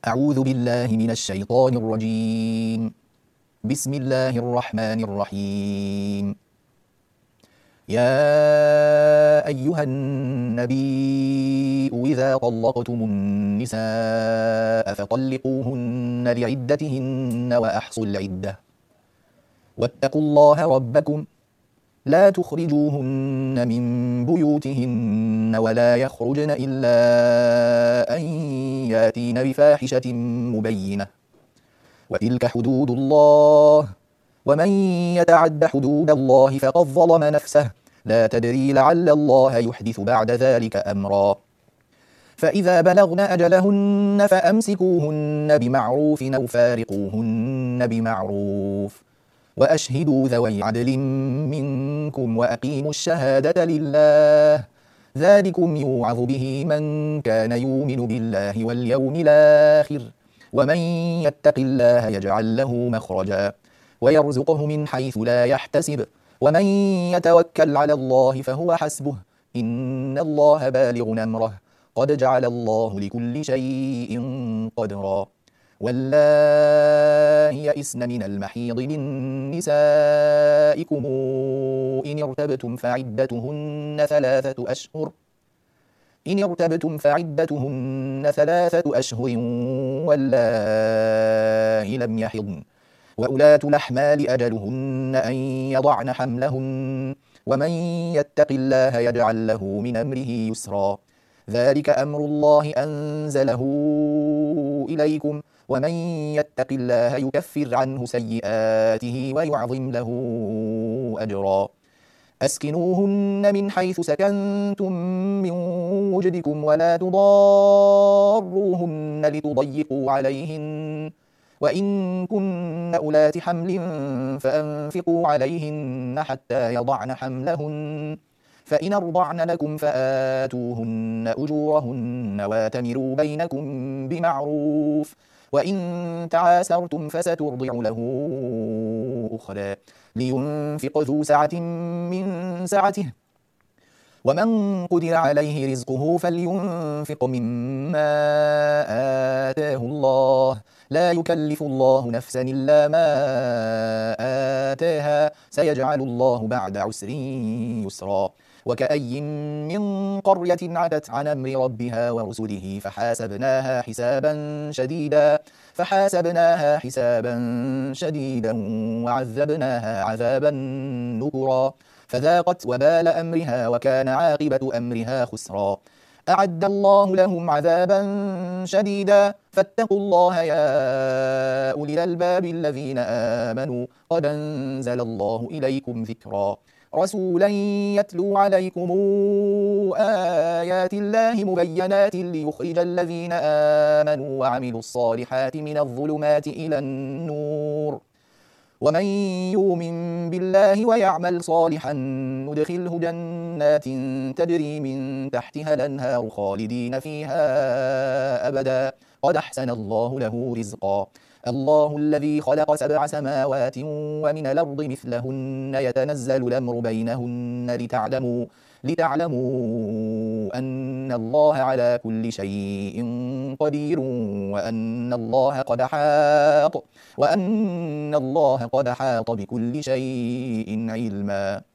أعوذ بالله من الشيطان الرجيم. بسم الله الرحمن الرحيم. يا أيها النبي إذا طلقتم النساء فطلقوهن لعدتهن وأحصوا العدة واتقوا الله ربكم لا تخرجوهن من بيوتهن ولا يخرجن إلا أن ياتين بفاحشة مبينة وتلك حدود الله ومن يتعد حدود الله فقد ظلم نفسه لا تدري لعل الله يحدث بعد ذلك أمرا فإذا بلغن أجلهن فأمسكوهن بمعروف أو فارقوهن بمعروف وأشهدوا ذوي عدل منكم وأقيموا الشهادة لله ذلكم يوعظ به من كان يؤمن بالله واليوم الآخر ومن يتق الله يجعل له مخرجا ويرزقه من حيث لا يحتسب ومن يتوكل على الله فهو حسبه إن الله بالغ أمره قد جعل الله لكل شيء قدرا واللائي يئسن من المحيض من نسائكم إن ارتبتم فعدتهن ثلاثة أشهر واللائي لم يحضن وأولاة الأحمال أجلهن أن يضعن حملهن ومن يتق الله يجعل له من أمره يسرا ذلك أمر الله أنزله إليكم ومن يتق الله يكفر عنه سيئاته ويعظم له أجرا أسكنوهن من حيث سكنتم من وجدكم ولا تضاروهن لتضيقوا عليهن وإن كن أولات حمل فأنفقوا عليهن حتى يضعن حملهن فإن أرضعن لكم فآتوهن أجورهن واتمروا بينكم بمعروف وإن تعاسرتم فسترضع له أخرى لينفق ذو سعة من سعته ومن قدر عليه رزقه فلينفق مما آتاه الله لا يكلف الله نفسا إلا ما آتاها سيجعل الله بعد عسر يسرا وكأي من قرية عتت عن أمر ربها ورسله فحاسبناها حسابا شديدا وعذبناها عذابا نكرا فذاقت وبال أمرها وكان عاقبة أمرها خسرا أعد الله لهم عذابا شديدا فاتقوا الله يا أولي الألباب الذين آمنوا قد أنزل الله إليكم ذكرا رسولا يتلو عليكم آيات الله مبينات ليخرج الذين آمنوا وعملوا الصالحات من الظلمات إلى النور ومن يؤمن بالله ويعمل صالحا ندخله جنات تجري من تحتها الأنهار خالدين فيها أبدا قد أحسن الله له رزقا الله الذي خلق 7 سماوات ومن الأرض مثلهن يتنزل الأمر بينهن لتعلموا أن الله على كل شيء قدير وأن الله قد حاط بكل شيء علما